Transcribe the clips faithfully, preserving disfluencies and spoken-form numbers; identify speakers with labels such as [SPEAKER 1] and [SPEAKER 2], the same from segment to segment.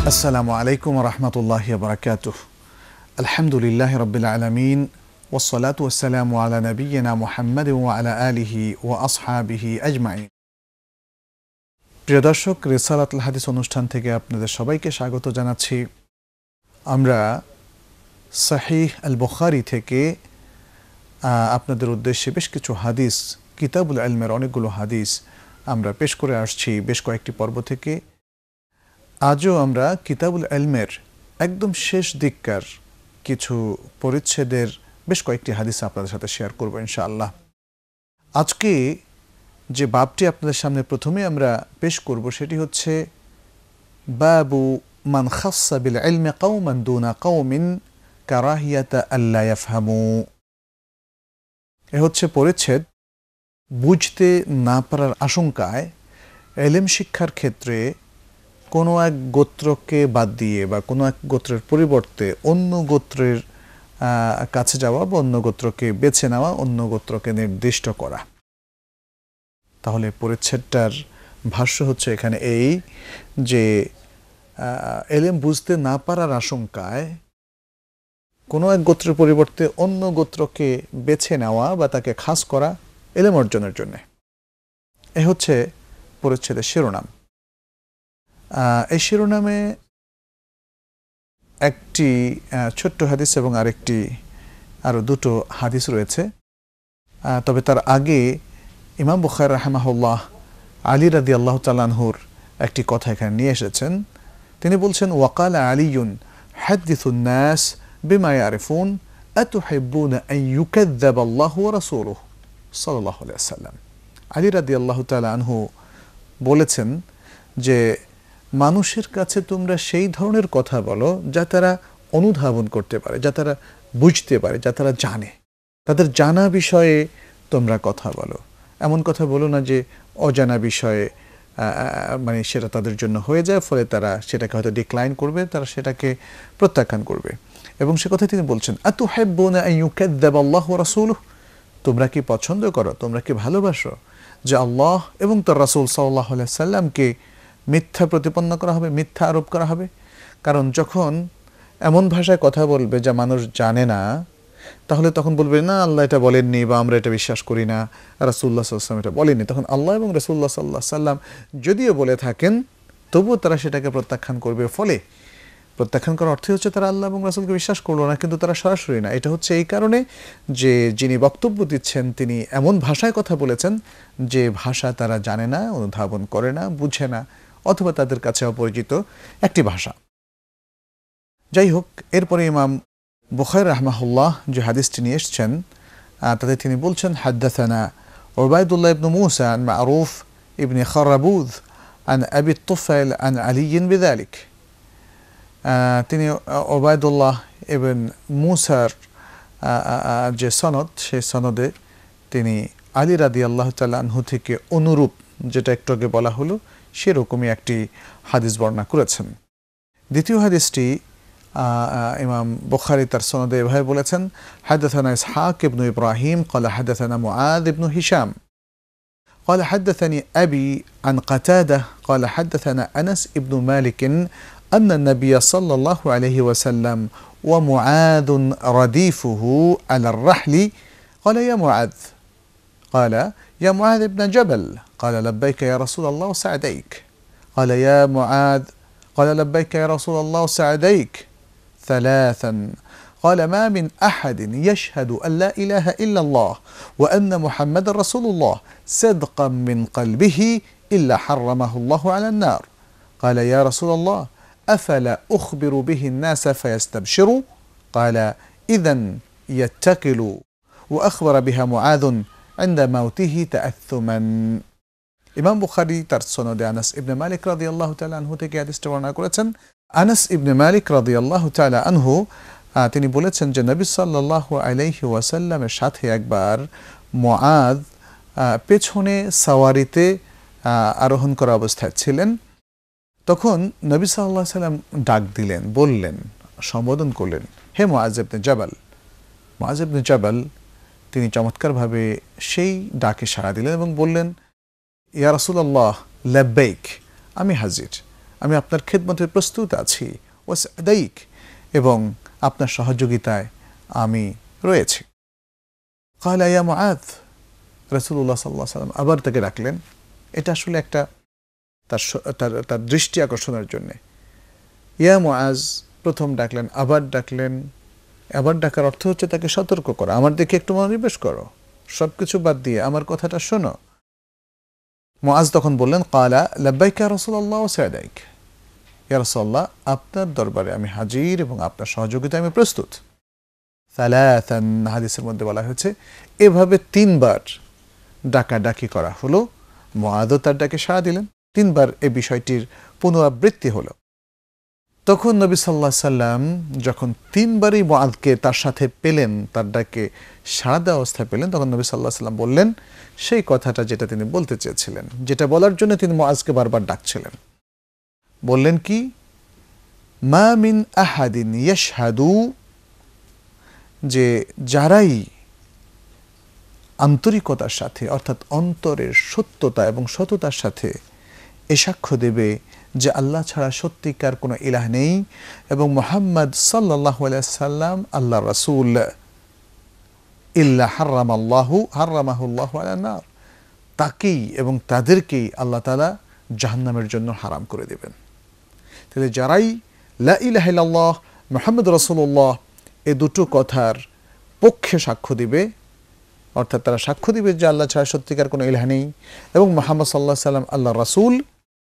[SPEAKER 1] আসসালামু আলাইকুম ওয়া রাহমাতুল্লাহি ওয়া বারাকাতুহু। আলহামদুলিল্লাহি রাব্বিল আলামিন ওয়াস সালাতু ওয়াস সালামু আলা নাবিয়্যিনা মুহাম্মাদিন ওয়া আলা আলিহি ওয়া আসহাবিহি আজমাইন। প্রিয় দর্শক, রিসালাতুল হাদিস অনুষ্ঠান থেকে আপনাদের সবাইকে স্বাগত জানাচ্ছি। আমরা সহিহ আল বুখারী থেকে আপনাদের উদ্দেশ্যে বেশ কিছু হাদিস, কিতাবুল ইলমের অনেকগুলো হাদিস আমরা পেশ করে আসছি বেশ কয়েকটি পর্ব থেকে। আজও আমরা কিতাবুল ইলমের একদম শেষ দিককার কিছু পরিচ্ছেদের বেশ কয়েকটি হাদিস আপনাদের সাথে শেয়ার করব ইনশাআল্লাহ। আজকে যে বাবটি আপনাদের সামনে প্রথমে আমরা পেশ করব সেটি হচ্ছে বাবু মান খাসসা বিল ইলমি কওমান দুনা কওমিন কারাহিয়াতা আল্লা ইয়াফহামু। এ হচ্ছে পরিচ্ছেদ বুঝতে না পারার আশঙ্কায় ইলম শিক্ষার ক্ষেত্রে কোনো এক গোত্রকে বাদ দিয়ে বা কোনো এক গোত্রের পরিবর্তে অন্য গোত্রের কাছে যাওয়া বা অন্য গোত্রকে বেছে নেওয়া, অন্য গোত্রকে নির্দিষ্ট করা। তাহলে পরিচ্ছেদটার ভাষ্য হচ্ছে এখানে এই যে ইলম বুঝতে না পারার আশঙ্কায় কোনো এক গোত্রের পরিবর্তে অন্য গোত্রকে বেছে নেওয়া বা তাকে খাস করা ইলম অর্জনের জন্য। এ হচ্ছে পরিচ্ছেদের শিরোনাম। এই শিরোনামে একটি ছোট্ট হাদিস এবং আরেকটি আরও দুটো হাদিস রয়েছে। তবে তার আগে ইমাম বুখারী রাহিমাহুল্লাহ আলী রাদিয়াল্লাহু তাআলা আনহুর একটি কথা এখানে নিয়ে এসেছেন। তিনি বলছেন, ওয়াকালা আলীয়ুন হাদিসুন নাস বিমা ইয়ারিফুন আতুহিব্বুনা আন ইউকাযযাবা আল্লাহু ওয়া রাসূলুহু সাল্লাল্লাহু আলাইহি ওয়াসাল্লাম। আলী রাদিয়াল্লাহু তাআলা আনহু বলেছেন যে মানুষের কাছে তোমরা সেই ধরনের কথা বলো যা তারা অনুধাবন করতে পারে, যা তারা বুঝতে পারে, যা তারা জানে। তাদের জানা বিষয়ে তোমরা কথা বলো। এমন কথা বলো না যে অজানা বিষয়ে মানে সেটা তাদের জন্য হয়ে যায়, ফলে তারা সেটাকে হয়তো ডিক্লাইন করবে, তারা সেটাকে প্রত্যাখ্যান করবে। এবং সে কথা তিনি বলছেন, আতুহিব্বুনা আন ইউকাযযাবা আল্লাহু ওয়া রাসূলুহু, তোমরা কি পছন্দ করো, তোমরা কি ভালোবাসো যে আল্লাহ এবং তার রাসূল সাল্লাল্লাহু আলাইহি ওয়াসাল্লামকে মিথ্যা প্রতিপন্ন করা হবে, মিথ্যা আরোপ করা হবে? কারণ যখন এমন ভাষায় কথা বলবে যা মানুষ জানে না, তাহলে তখন বলবে না আল্লাহ এটা বলেননি বা আমরা এটা বিশ্বাস করি না, রাসূলুল্লাহ সাল্লাল্লাহু আলাইহি ওয়াসাল্লাম এটা বলেননি। তখন আল্লাহ এবং রাসূলুল্লাহ সাল্লাল্লাহু আলাইহি ওয়াসাল্লাম যদিও বলে থাকেন তবুও তারা সেটাকে প্রত্যাখ্যান করবে। ফলে প্রত্যাখ্যান করার অর্থ হচ্ছে তারা আল্লাহ এবং রাসূলকে বিশ্বাস করলো না, কিন্তু তারা সরাসরি না। এটা হচ্ছে এই কারণে যে যিনি বক্তব্য দিচ্ছেন তিনি এমন ভাষায় কথা বলেছেন যে ভাষা তারা জানে না, অনুধাবন করে না, বুঝে না, অথবা তাদের কাছে অপরিচিত একটি ভাষা। যাই হোক, এরপরে ইমাম বুখারী রাহিমাহুল্লাহ যে হাদিসটি নিয়ে এসেছেন তাতে তিনি বলছেন, হাদ্দাসানা উবাইদুল্লাহ ইবনে মুসা আন মারুফ ইবনে খারাবুদ আন আবি তুফাইল আন আলী বিযালিক। তিনি উবাইদুল্লাহ ইবনে মুসার যে সনদ, সেই সনদে তিনি আলী রাদিয়াল্লাহু তাআলা আনহু থেকে অনুরূপ যেটা একটু আগে বলা হলো সেরকমই একটি হাদিস বর্ণনা করেছেন। দ্বিতীয় হাদিসটি ইমাম বুখারী তার সনদে এভাবে বলেছেন, হাদাসানা ইসহাক ইবনু ইব্রাহিম ক্বালা হাদাসানা মুআয ইবনু হিশাম قال حدثني أبي عن قتادة قال حدثنا أنس ابن مالك أن النبي صلى الله عليه وسلم ومعاذ رديفه على الرحل قال يا معاذ قال يا معاذ بن جبل قال لبيك يا رسول الله وسعديك قال يا معاذ قال لبيك يا رسول الله وسعديك ثلاثا قال ما من أحد يشهد أن لا إله إلا الله وأن محمد رسول الله صدقا من قلبه إلا حرمه الله على النار قال يا رسول الله أفلا أخبر به الناس فيستبشروا قال إذن يتكلوا وأخبر بها معاذ عند موته تأثما। ইমাম বুখারী তার সনদে আনাস ইবনে মালিক রাদিয়াল্লাহু তাআলা আনহু থেকে হাদিসটি বর্ণনা করেছেন। আনাস ইবনে মালিক রাদিয়াল্লাহু তাআলা আনহু তিনি বলেছেন যে নবী সাল্লাল্লাহু আলাইহি ওয়াসাল্লামের সাথে একবার মুআয পেছনে সাওয়ারিতে আরোহণ করা অবস্থায় ছিলেন। তখন নবী সাল্লাল্লাহু আলাইহি ওয়াসাল্লাম ডাক দিলেন, বললেন, সম্বোধন করলেন, হে মুআয ইবনে জাবাল। মুআয ইবনে জাবাল তিনি চমৎকারভাবে সেই ডাকে সাড়া দিলেন এবং বললেন, ইয়া রাসূলুল্লাহ লাব্বাইক, আমি হাজির, আমি আপনার খেদমতে প্রস্তুত আছি, ওয়াসদাইক, এবং আপনার সহযোগিতায় আমি রয়েছি। ক্বালা ইয়া মুআয, রাসূলুল্লাহ সাল্লাল্লাহু আলাইহি ওয়াসাল্লাম আবার তাকে ডাকলেন। এটা আসলে একটা তার তার তার দৃষ্টি আকর্ষণের জন্যে। ইয়া মুআয প্রথম ডাকলেন, আবার ডাকলেন। আবার ডাকার অর্থ হচ্ছে তাকে সতর্ক করা, আমার দিকে একটু মনোনিবেশ করো, সব কিছু বাদ দিয়ে আমার কথাটা শোনো। মুআয তখন বললেন, ক্বালা লাব্বাইকা ইয়া রাসূলুল্লাহ ওয়া সা'দাইক, ইয়া রাসূলুল্লাহ আপনার দরবারে আমি হাজির এবং আপনার সহযোগিতায় আমি প্রস্তুত। সালাসান, হাদিসের মধ্যে বলা হয়েছে এভাবে তিনবার ডাকাডাকি করা হলো। মুআযও তার ডাকে সাড়া দিলেন, তিনবার এই বিষয়টির পুনরাবৃত্তি হলো। তখন নবী সাল্লাল্লাহু আলাইহি সাল্লাম যখন তিনবারই মুআযকে তার সাথে পেলেন, তার ডাকে সাড়া দেওয়া অবস্থায় পেলেন, তখন নবী সাল্লাল্লাহু আলাইহি সাল্লাম বললেন সেই কথাটা যেটা তিনি বলতে চেয়েছিলেন, যেটা বলার জন্য তিনি মুআযকে বারবার ডাকছিলেন। বললেন কি, মা মিন আহাদিন ইয়াশহাদু, যে যারাই আন্তরিকতার সাথে অর্থাৎ অন্তরের সত্যতা এবং সততার সাথে এ সাক্ষ্য দেবে যে আল্লাহ ছাড়া সত্যিকার কোনো ইলাহ নেই এবং মুহাম্মদ সাল্লাল্লাহু আলাইহি সাল্লাম আল্লাহর রাসূল, ইল্লা হারামাল্লাহু হারামাহুল্লাহু আলান নার, তাকেই এবং তাদেরকেই আল্লাহ তাআলা জাহান্নামের জন্য হারাম করে দেবেন। তাহলে যারাই লা ইলাহা ইল্লাল্লাহ মুহাম্মদ রাসূলুল্লাহ এই দুটো কথার পক্ষে সাক্ষ্য দিবে, অর্থাৎ তারা সাক্ষ্য দিবে যে আল্লাহ ছাড়া সত্যিকার কোনো ইলাহ নেই এবং মুহাম্মদ সাল্লাল্লাহু আলাইহি সাল্লাম আল্লাহর রাসূল,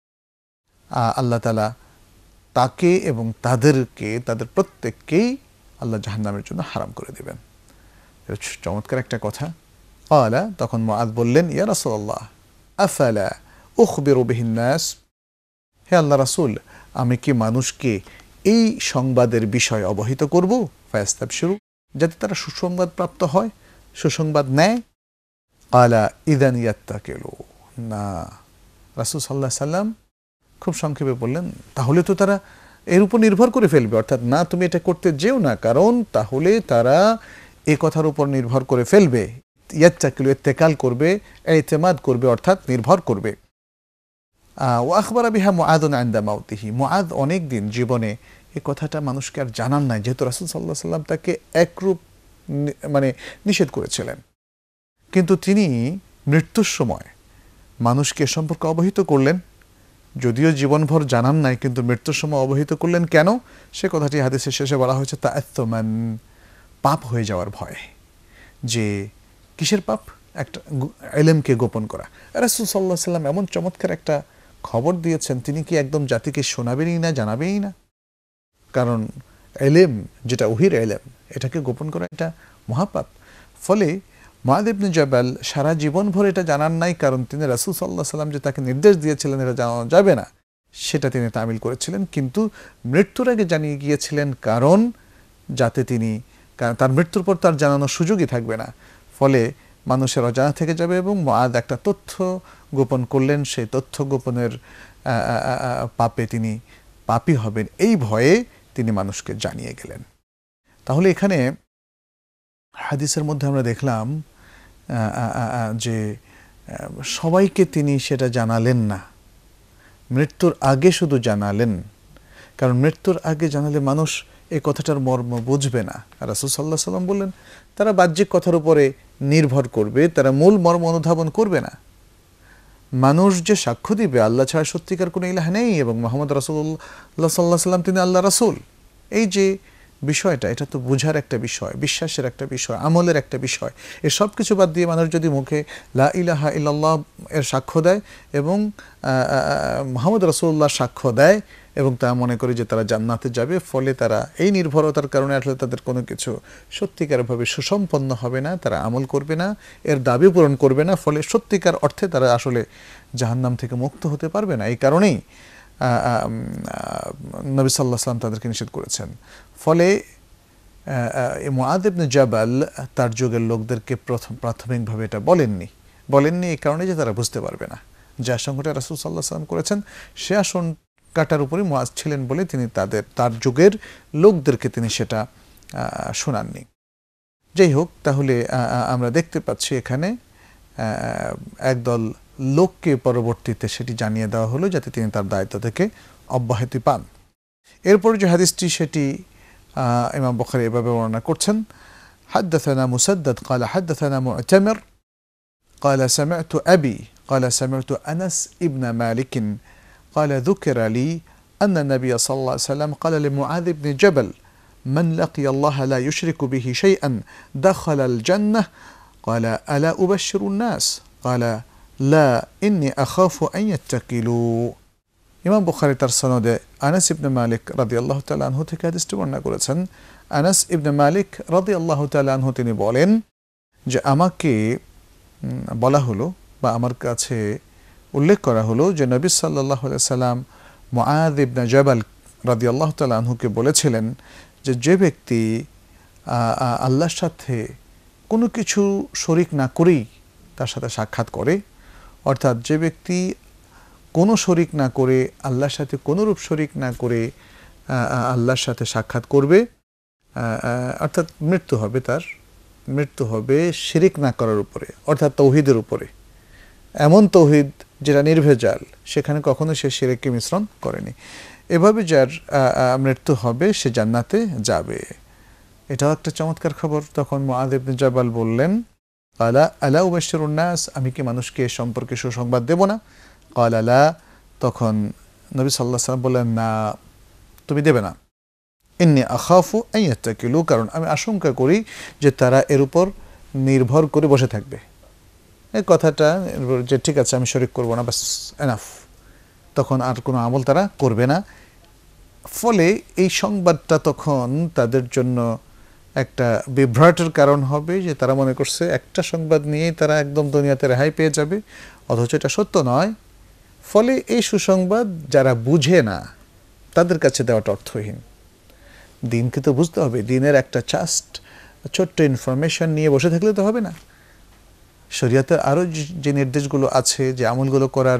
[SPEAKER 1] আল্লাহ তাআলা তাকে এবং তাদেরকে, তাদের প্রত্যেককেই আল্লাহ জাহান্নামের জন্য হারাম করে দেবেন। চমৎকার একটা কথা। ক্বালা, তখন মুআয বললেন, ইয়া রাসূলুল্লাহ আফালা উখবিরু বিহিন নাস, হে আল্লাহ রাসূল আমি কি মানুষকে এই সংবাদের বিষয় অবহিত করব, ফায়াস্তাবশিরু, যাতে তারা সুসংবাদ প্রাপ্ত হয়, সুসংবাদ নেয়। ক্বালা ইযান ইয়াত্তাকিলু, না। রাসূল সাল্লাল্লাহু আলাইহি সাল্লাম খুব সংক্ষেপে বললেন, তাহলে তো তারা এর উপর নির্ভর করে ফেলবে, অর্থাৎ না তুমি এটা করতে যেও না, কারণ তাহলে তারা এ কথার উপর নির্ভর করে ফেলবে, ইয়াত্তাকিলু ইত্তেকাল করবে, ইতিমাদ করবে, অর্থাৎ নির্ভর করবে। ওয়া আখবারা বিহা মুআযুন ইনদা মাউতিহি, মুআয অনেক দিন জীবনে এই কথাটা মানুষকে আর জানান নাই, যেহেতু রাসূল সাল্লাল্লাহু আলাইহি সাল্লাম তাকে একরূপ মানে নিষেধ করেছিলেন, কিন্তু তিনি মৃত্যুর সময় মানুষকে সম্পর্কে অবহিত করলেন, যদিও জীবনভর জানান নাই কিন্তু মৃত্যুর সময় অবহিত করলেন। কেন? সে কথাটি হাদিসের শেষে বলা হয়েছে তাআত্তুমান, পাপ হয়ে যাওয়ার ভয়। যে কিসের পাপ? একটা ইলমকে গোপন করা। রাসূল সাল্লাল্লাহু আলাইহি সাল্লাম এমন চমৎকার একটা খবর দিয়েছেন, তিনি কি একদম জাতিকে শোনাবেনই না, জানাবেনই না? কারণ ইলম যেটা ওহীর ইলম, এটাকে গোপন করা এটা মহাপাপ। ফলে মুআয ইবনে জাবাল সারা জীবন ভর এটা জানান নাই, কারণ তিনি রাসূল সাল্লাল্লাহু আলাইহি সাল্লাম যে তাকে নির্দেশ দিয়েছিলেন এটা জানানো যাবে না, সেটা তিনি তামিল করেছিলেন, কিন্তু মৃত্যুর আগে জানিয়ে গিয়েছিলেন, কারণ যাতে তিনি তার মৃত্যুর পর তার জানানোর সুযোগই থাকবে না, ফলে মানুষের অজানা থেকে যাবে। এবং মুআয একটা তথ্য গোপন করলেন, সেই তথ্য গোপনের পাপে তিনি পাপী হবেন, এই ভয়ে তিনি মানুষকে জানিয়ে গেলেন। তাহলে এখানে হাদিসের মধ্যে আমরা দেখলাম যে সবাইকে তিনি সেটা জানালেন না, মৃত্যুর আগে শুধু জানালেন, কারণ মৃত্যুর আগে জানালে মানুষ এই কথাটার মর্ম বুঝবে না। রাসূল সাল্লাল্লাহু আলাইহি সাল্লাম বললেন তারা বাহ্যিক কথার উপরে নির্ভর করবে, তারা মূল মর্ম অনুধাবন করবে না। মানুষ যে সাক্ষ্য দিবে আল্লাহ ছাড়া সত্যিকার কোনো ইলাহ নেই এবং মুহাম্মদ রাসূলুল্লাহ সাল্লাল্লাহু আলাইহি সাল্লাম তিনি আল্লাহ রাসূল, এই যে বিষয়টা, এটা তো বোঝার একটা বিষয়, বিশ্বাসের একটা বিষয়, আমলের একটা বিষয়। এ সব কিছু বাদ দিয়ে মানুষ যদি মুখে লা ইলাহা ইল্লাল্লাহ এর সাক্ষ্য দেয় এবং মুহাম্মদ রাসূলুল্লাহ সাক্ষ্য দেয় এবং তা মনে করে যে তারা জান্নাতে যাবে, ফলে তারা এই নির্ভরতার কারণে আসলে তাদের কোনো কিছু সত্যিকারভাবে সুসম্পন্ন হবে না, তারা আমল করবে না, এর দাবি পূরণ করবে না, ফলে সত্যিকার অর্থে তারা আসলে জাহান্নাম থেকে মুক্ত হতে পারবে না। এই কারণেই নবী সাল্লাল্লাহু আলাইহি ওয়াসাল্লাম তাদেরকে নিষেধ করেছেন। ফলে মুআয ইবনে জাবাল তার যুগের লোকদেরকে প্রথম প্রাথমিকভাবে এটা বলেননি বলেননি এই কারণে যে তারা বুঝতে পারবে না যে আশঙ্কাটা রাসূল সাল্লাল্লাহু আলাইহি ওয়াসাল্লাম করেছেন, সে আশঙ্কাটার উপরে মুআয ছিলেন বলে তিনি তাদের তার যুগের লোকদেরকে তিনি সেটা শোনাননি। যাই হোক, তাহলে আমরা দেখতে পাচ্ছি এখানে একদল লোককে পরবর্তীতে সেটি জানিয়ে দেওয়া হলো যাতে তিনি তার দায়িত্ব থেকে অব্যাহতি পান। এরপর যে হাদিসটি সেটি ইমাম বুখারী এভাবে বর্ণনা করছেন, حدثنا مسدد قال حدثنا معتمر قال سمعت أبي قال سمعت أنس ابن مالك قال ذكر لي أن النبي صلى الله عليه وسلم قال لمعاذ بن جبل من لقي الله لا يشرك به شيئا دخل الجنة قال ألا أبشر الناس قال لا إني أخاف أن يتكلوا। ইমাম বুখারী তার সনদে আনাস ইবনে মালিক রাদিয়াল্লাহু তাআলা আনহু থেকে হাদিসটি বর্ণনা করেছেন। আনাস ইবনে মালিক রাদিয়াল্লাহু তাআলা আনহু তিনি বলেন যে আমাকে বলা হলো বা আমার কাছে উল্লেখ করা হলো যে নবী সাল্লাল্লাহু আলাইহি সাল্লাম মুআয ইবনে জাবাল রাদিয়াল্লাহু তাআলা আনহুকে বলেছিলেন যে যে ব্যক্তি আল্লাহর সাথে কোনো কিছু শরীক না করেই তার সাথে সাক্ষাৎ করে, অর্থাৎ যে ব্যক্তি কোনো শরীক না করে আল্লাহর সাথে কোনোরূপ শরীক না করে আল্লাহর সাথে সাক্ষাৎ করবে, অর্থাৎ মৃত্যু হবে, তার মৃত্যু হবে শিরিক না করার উপরে, অর্থাৎ তৌহিদের উপরে, এমন তৌহিদ যেটা নির্ভেজাল, সেখানে কখনো সে শিরিককে মিশ্রণ করেনি। এভাবে যার মৃত্যু হবে সে জান্নাতে যাবে। এটাও একটা চমৎকার খবর। তখন মুআয ইবনে জাবাল বললেন, আলা আলা উবাশশিরুন নাস, আমি কি মানুষকে সম্পর্কে সুসংবাদ দেব না? ক্বালা লা, তখন নবী সাল্লাল্লাহু আলাইহি ওয়াসাল্লাম বললেন, না তুমি দেবে না। ইন্নী আখাফু আন ইয়াত্তাকিলু, কারণ আমি আশঙ্কা করি যে তারা এর উপর নির্ভর করে বসে থাকবে। এই কথাটা যে ঠিক আছে আমি শরীক করব না, বাস এনাফ, তখন আর কোনো আমল তারা করবে না। ফলে এই সংবাদটা তখন তাদের জন্য একটা বিভ্রাটের কারণ হবে, যে তারা মনে করছে একটা সংবাদ নিয়েই তারা একদম দুনিয়াতে রেহাই পেয়ে যাবে, অথচ এটা সত্য নয়। ফলে এই সুসংবাদ যারা বুঝে না তাদের কাছে দেওয়াটা অর্থহীন। দিনকে তো বুঝতে হবে, দিনের একটা জাস্ট ছোট্ট ইনফরমেশন নিয়ে বসে থাকলে তো হবে না। শরীয়তে আরও যে নির্দেশগুলো আছে, যে আমলগুলো করার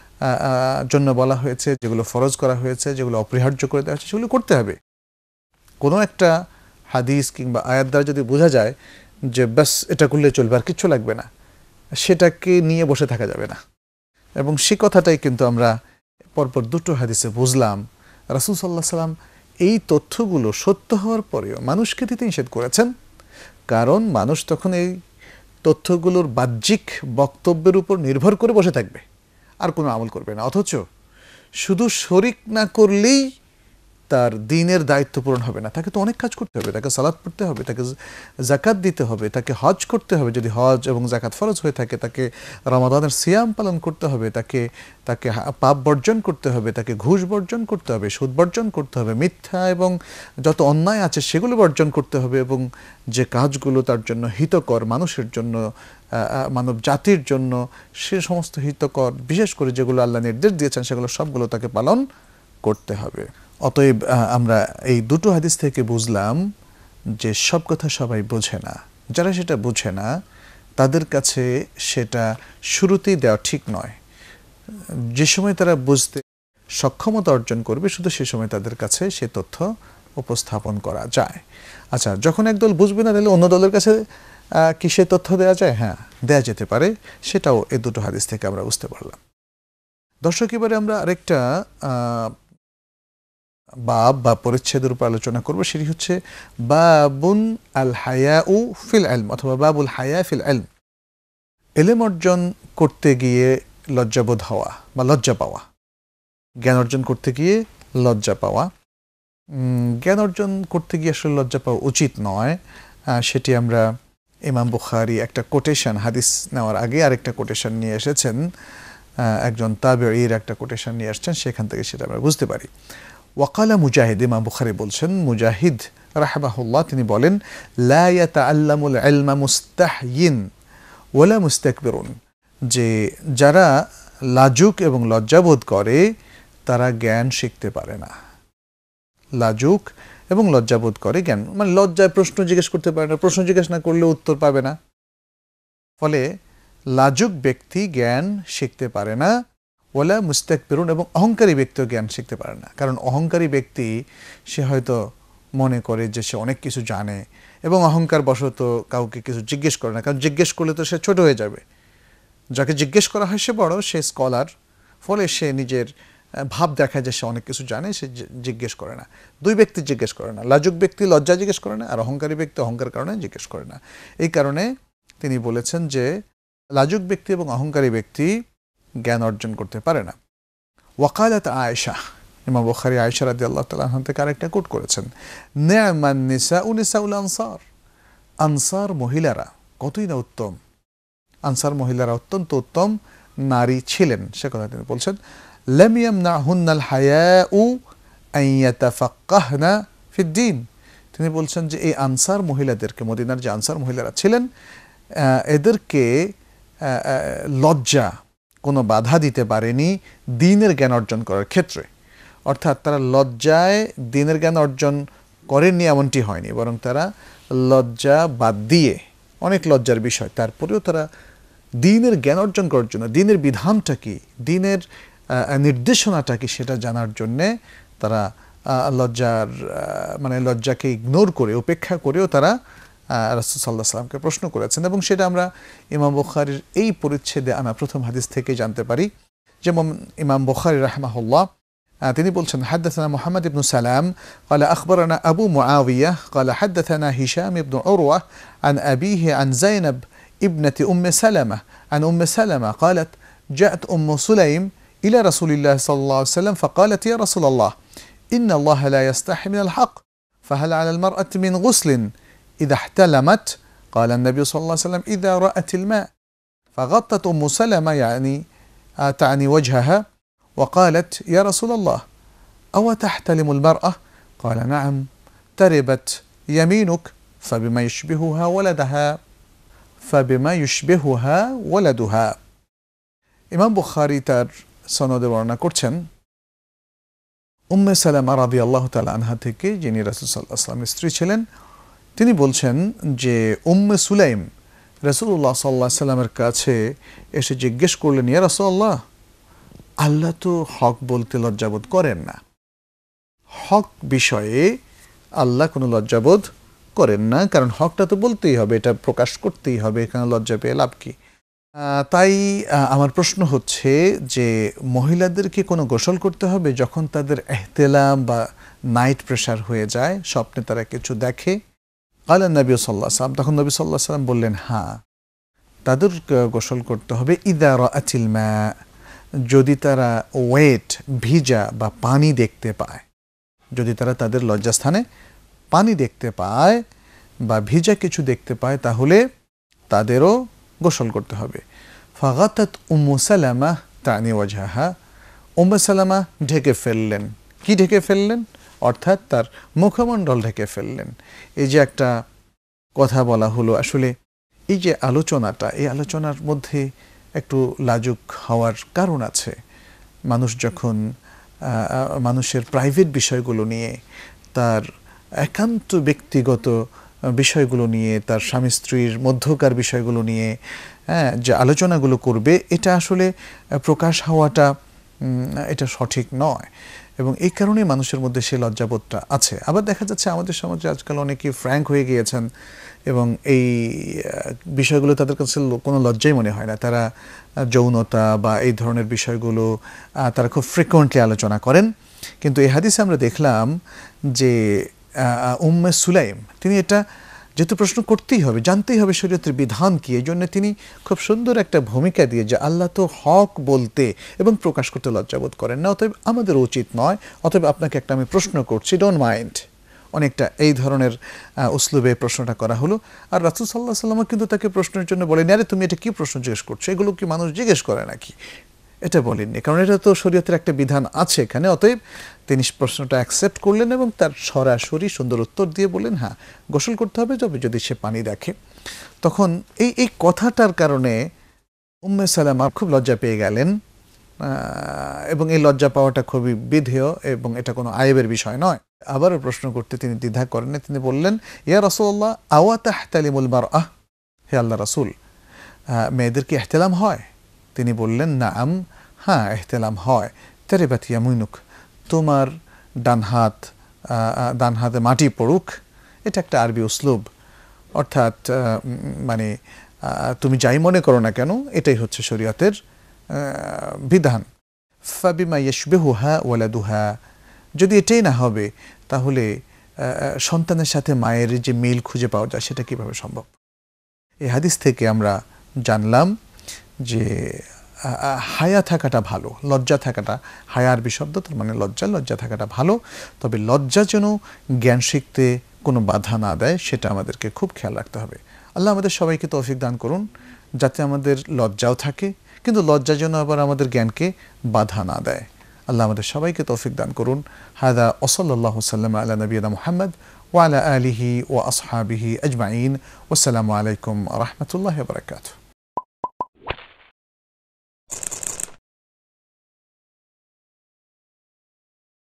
[SPEAKER 1] জন্য বলা হয়েছে, যেগুলো ফরজ করা হয়েছে, যেগুলো অপরিহার্য করে দেওয়া হয়েছে, সেগুলো করতে হবে। কোনো একটা হাদিস কিংবা আয়াত দ্বারা যদি বোঝা যায় যে ব্যাস এটা করলে চলবে আর কিচ্ছু লাগবে না, সেটাকে নিয়ে বসে থাকা যাবে না। এবং সে কথাটাই কিন্তু আমরা পরপর দুটো হাদিসে বুঝলাম। রাসূল সাল্লাল্লাহু আলাইহি সাল্লাম এই তথ্যগুলো সত্য হওয়ার পরেও মানুষকে দিতে নিষেধ করেছেন, কারণ মানুষ তখন এই তথ্যগুলোর বাহ্যিক বক্তব্যের উপর নির্ভর করে বসে থাকবে, আর কোনো আমল করবে না। অথচ শুধু শরিক না করলেই তার দিনের দায়িত্ব পূরণ হবে না, তাকে তো অনেক কাজ করতে হবে। তাকে সালাত পড়তে হবে, তাকে যাকাত দিতে হবে, তাকে হজ করতে হবে যদি হজ এবং যাকাত ফরজ হয়ে থাকে, তাকে রমাদানের সিয়াম পালন করতে হবে, তাকে তাকে পাপ বর্জন করতে হবে, তাকে ঘুষ বর্জন করতে হবে, সুদ বর্জন করতে হবে, মিথ্যা এবং যত অন্যায় আছে সেগুলো বর্জন করতে হবে, এবং যে কাজগুলো তার জন্য হিতকর, মানুষের জন্য, মানব জাতির জন্য সে সমস্ত হিতকর, বিশেষ করে যেগুলো আল্লাহ নির্দেশ দিয়েছেন সেগুলো সবগুলো তাকে পালন করতে হবে। অতএব আমরা এই দুটো হাদিস থেকে বুঝলাম যে সব কথা সবাই বোঝে না। যারা সেটা বোঝে না তাদের কাছে সেটা শুরুতেই দেওয়া ঠিক নয়। যে সময় তারা বুঝতে সক্ষমতা অর্জন করবে শুধু সে সময় তাদের কাছে সে তথ্য উপস্থাপন করা যায়। আচ্ছা, যখন একদল বুঝবে না তাহলে অন্য দলের কাছে কি সে তথ্য দেওয়া যায়? হ্যাঁ, দেওয়া যেতে পারে। সেটাও এই দুটো হাদিস থেকে আমরা বুঝতে পারলাম। দর্শক, এবারে আমরা আরেকটা বাব বা পরিচ্ছেদের উপর আলোচনা করব। সেটি হচ্ছে বাবুন আল হায়াউ ফিল ইলম, অথবা বাবুল হায়া ফিল ইলম। ইলম অর্জন করতে গিয়ে লজ্জাবোধ হওয়া বা লজ্জা পাওয়া, জ্ঞান অর্জন করতে গিয়ে লজ্জা পাওয়া। জ্ঞান অর্জন করতে গিয়ে আসলে লজ্জা পাওয়া উচিত নয়। সেটি আমরা ইমাম বুখারী একটা কোটেশন, হাদিস নেওয়ার আগে আরেকটা কোটেশন নিয়ে এসেছেন, একজন তাবেঈর একটা কোটেশন নিয়ে আসছেন, সেখান থেকে সেটা আমরা বুঝতে পারি। ওয়াকালা মুজাহিদ, ইমাম বুখারী বলছেন, মুজাহিদ রাহিমাহুল্লাহ তিনি বলেন, লা ইয়াতাআল্লামুল ইলমা মুস্তাহয়িন ওয়ালা মুস্তাকবিরুন, যে যারা লাজুক এবং লজ্জাবোধ করে তারা জ্ঞান শিখতে পারে না। লাজুক এবং লজ্জাবোধ করে জ্ঞান, মানে লজ্জায় প্রশ্ন জিজ্ঞেস করতে পারে না, প্রশ্ন জিজ্ঞেস না করলে উত্তর পাবে না। ফলে লাজুক ব্যক্তি জ্ঞান শিখতে পারে না। ওয়ালা মুস্তাকবিরুন, এবং অহংকারী ব্যক্তিও জ্ঞান শিখতে পারে না। কারণ অহংকারী ব্যক্তি সে হয়তো মনে করে যে সে অনেক কিছু জানে, এবং অহংকার বশত কাউকে কিছু জিজ্ঞেস করে না, কারণ জিজ্ঞেস করলে তো সে ছোট হয়ে যাবে। যাকে জিজ্ঞেস করা হয় সে বড়, সে স্কলার, ফলে সে নিজের ভাব দেখায় যে সে অনেক কিছু জানে, সে জিজ্ঞেস করে না। দুই ব্যক্তি জিজ্ঞেস করে না, লাজুক ব্যক্তি লজ্জা জিজ্ঞেস করে না, আর অহংকারী ব্যক্তি অহংকার কারণে জিজ্ঞেস করে না। এই কারণে তিনি বলেছেন যে লাজুক ব্যক্তি এবং অহংকারী ব্যক্তি জ্ঞান অর্জন করতে পারে না। ওয়াকালাত আয়েশা, ইমাম বুখারী আয়েশা রাদিয়াল্লাহু তাআলা আনহা থেকে আরেকটা কোট করেছেন, নি'মান নিসাউ নিসাউল আনসার, আনসার মহিলারা কতই না উত্তম, আনসার মহিলারা অত্যন্ত উত্তম নারী ছিলেন, সে কথা তিনি বলছেন। লাম ইয়ামনাহুন্নাল হায়াউ আন ইয়াতাফাক্কাহনা ফিদ্দীন, তিনি বলছেন যে এই আনসার মহিলাদেরকে, মদিনার যে আনসার মহিলারা ছিলেন, এদেরকে লজ্জা কোনো বাধা দিতে পারেনি দ্বীনের জ্ঞান অর্জন করার ক্ষেত্রে। অর্থাৎ তারা লজ্জায় দ্বীনের জ্ঞান অর্জন করেননি এমনটি হয়নি, বরং তারা লজ্জা বাদ দিয়ে, অনেক লজ্জার বিষয়, তারপরেও তারা দ্বীনের জ্ঞান অর্জন করার জন্য, দ্বীনের বিধানটা কি, দ্বীনের নির্দেশনাটা কি সেটা জানার জন্যে তারা লজ্জার মানে লজ্জাকে ইগনোর করে, উপেক্ষা করেও তারা রাসূল সাল্লাল্লাহু আলাইহি ওয়াসাল্লামকে প্রশ্ন করেছেন। এবং সেটা আমরা ইমাম বুখারীর এই পরিচ্ছেদে আনা প্রথম হাদিস থেকে জানতে পারি। যেমন ইমাম বুখারী রাহিমাহুল্লাহ তিনি বলছেন, হাদাসানা মুহাম্মদ ইবনে সালাম قال اخبرنا ابو معاويه قال حدثنا هشام بن عروه عن ابيه عن زينب ابنه ام سلمة عن ام سلمة قالت جاءت ام سليم الى رسول الله صلى الله عليه وسلم فقالت يا رسول الله ان الله لا يستحي من الحق فهل على المرأة من غسل إذا احتلمت؟ قال النبي صلى الله عليه وسلم إذا رأت الماء. فغطت أم سلمة يعني تعني وجهها وقالت يا رسول الله أو تحتلم المرأة؟ قال نعم تربت يمينك فبما يشبهها ولدها فبما يشبهها ولدها. ইমাম বুখারী তার সনদে বর্ণনা করছেন উম্মে সালামা রাদিয়াল্লাহু তাআলা আনহা থেকে, যিনি রাসূল সাল্লাল্লাহু আলাইহি ওয়াসাল্লামের স্ত্রী ছিলেন। তিনি বলছেন যে উম্মে সুলাইম রাসূলুল্লাহ সাল্লাল্লাহু আলাইহি ওয়াসাল্লামের কাছে এসে জিজ্ঞেস করলেন, ইয়া রাসূলুল্লাহ, আল্লাহ তো হক বলতে লজ্জাবোধ করেন না, হক বিষয়ে আল্লাহ কোনো লজ্জাবোধ করেন না, কারণ হকটা তো বলতেই হবে, এটা প্রকাশ করতেই হবে, এখানে লজ্জা পেয়ে লাভ কি? তাই আমার প্রশ্ন হচ্ছে যে মহিলাদেরকে কোনো গোসল করতে হবে যখন তাদের ইহতিলাম বা নাইট প্রেশার হয়ে যায়, স্বপ্নে তারা কিছু দেখে? আলা নবী সাল্লাল্লাহু আলাইহি ওয়াসাল্লাম, তখন নবী সাল্লাল্লাহু আলাইহি ওয়াসাল্লাম বললেন, হ্যাঁ, তাদের গোসল করতে হবে ইদা রাআতিল মা, যদি তারা ওয়েট, ভিজা বা পানি দেখতে পায়, যদি তারা তাদের লজ্জাস্থানে পানি দেখতে পায় বা ভিজা কিছু দেখতে পায়, তাহলে তাদেরও গোসল করতে হবে। ফাগাতাত উম্মু সালামা তানি ওয়াজহাহা, উম্মু সালামা ঢেকে ফেললেন। কি ঢেকে ফেললেন? অর্থাৎ তার মুখমণ্ডল ঢেকে ফেললেন। এই যে একটা কথা বলা হলো, আসলে এই যে আলোচনাটা, এই আলোচনার মধ্যে একটু লাজুক হওয়ার কারণ আছে। মানুষ যখন মানুষের প্রাইভেট বিষয়গুলো নিয়ে, তার একান্ত ব্যক্তিগত বিষয়গুলো নিয়ে, তার স্বামী স্ত্রীর মধ্যকার বিষয়গুলো নিয়ে হ্যাঁ যে আলোচনাগুলো করবে, এটা আসলে প্রকাশ হওয়াটা এটা সঠিক নয়, এবং এই কারণে মানুষের মধ্যে সেই লজ্জাবোধটা আছে। আবার দেখা যাচ্ছে আমাদের সমাজে আজকাল অনেকে ফ্র্যাঙ্ক হয়ে গিয়েছেন এবং এই বিষয়গুলো তাদের কাছে কোনো লজ্জাই মনে হয় না। তারা যৌনতা বা এই ধরনের বিষয়গুলো তারা খুব ফ্রিকোয়েন্টলি আলোচনা করেন। কিন্তু এই হাদিসে আমরা দেখলাম যে উম্মে সুলাইম, তিনি এটা যেহেতু প্রশ্ন করতেই হবে, জানতেই হবে শরীয়তের বিধান কি, এই জন্য তিনি খুব সুন্দর একটা ভূমিকা দিয়ে যে আল্লাহ তো হক বলতে এবং প্রকাশ করতে লজ্জাবোধ করেন না, অতএব আমাদের উচিত নয়, অতএব আপনাকে একটা আমি প্রশ্ন করছি, ডোন্ট মাইন্ড। অনেকটা এই ধরনের উসলুবে প্রশ্নটা করা হলো। আর রাসূল সাল্লাল্লাহু আলাইহি ওয়াসাল্লাম কিন্তু তাকে প্রশ্নের জন্য বলেন, আরে তুমি এটা কি প্রশ্ন জিজ্ঞেস করছো, এগুলো কি মানুষ জিজ্ঞেস করে নাকি, এটা বলেননি, কারণ এটা তো শরীয়তের একটা বিধান আছে এখানে। অতএব তিনি প্রশ্নটা অ্যাকসেপ্ট করলেন এবং তার সরাসরি সুন্দর উত্তর দিয়ে বললেন, হ্যাঁ, গোসল করতে হবে তবে যদি সে পানি দেখে। তখন এই এই কথাটার কারণে উম্মে সালামা খুব লজ্জা পেয়ে গেলেন, এবং এই লজ্জা পাওয়াটা খুবই বিধেয় এবং এটা কোনো আয়েবের বিষয় নয়। আবারও প্রশ্ন করতে তিনি দ্বিধা করেন, তিনি বললেন, ইয়া রাসূলুল্লাহ আওয়া তাহতালিমুল মারআহ, হে আল্লাহ রাসূল, মেয়েদের কি ইহতিলাম হয়? তিনি বললেন, নাআম, হ্যাঁ, ইহতিলাম হয়। তারিবাত ইয়ামিনুক, তোমার ডান হাত ডান হাতে মাটি পড়ুক, এটা একটা আরবি উসলুব, অর্থাৎ মানে তুমি যাই মনে করো না কেন, এটাই হচ্ছে শরীয়তের বিধান। ফাবিমা ইয়াশবিহুহা ওয়ালাদুহা, যদি এটাই না হবে তাহলে সন্তানের সাথে মায়ের যে মিল খুঁজে পাওয়া যায় সেটা কিভাবে সম্ভব? এই হাদিস থেকে আমরা জানলাম যে হায়া থাকাটা ভালো, লজ্জা থাকাটা, হায়া আরবি শব্দ, তার মানে লজ্জা, লজ্জা থাকাটা ভালো, তবে লজ্জা যেন জ্ঞান শিখতে কোনো বাধা না দেয় সেটা আমাদেরকে খুব খেয়াল রাখতে হবে। আল্লাহ আমাদের সবাইকে তৌফিক দান করুন যাতে আমাদের লজ্জাও থাকে, কিন্তু লজ্জা যেন আবার আমাদের জ্ঞানকে বাধা না দেয়। আল্লাহ আমাদের সবাইকে তৌফিক দান করুন। হাদা ওয়া সাল্লাল্লাহু সাল্লাম আলা নবিয়িনা মুহাম্মদ ওয়া আলা আলিহি ওয়া আসহাবিহি আজমাইন। ওয়াসসালামু আলাইকুম ওয়া রাহমাতুল্লাহি ওয়া বারাকাতুহু।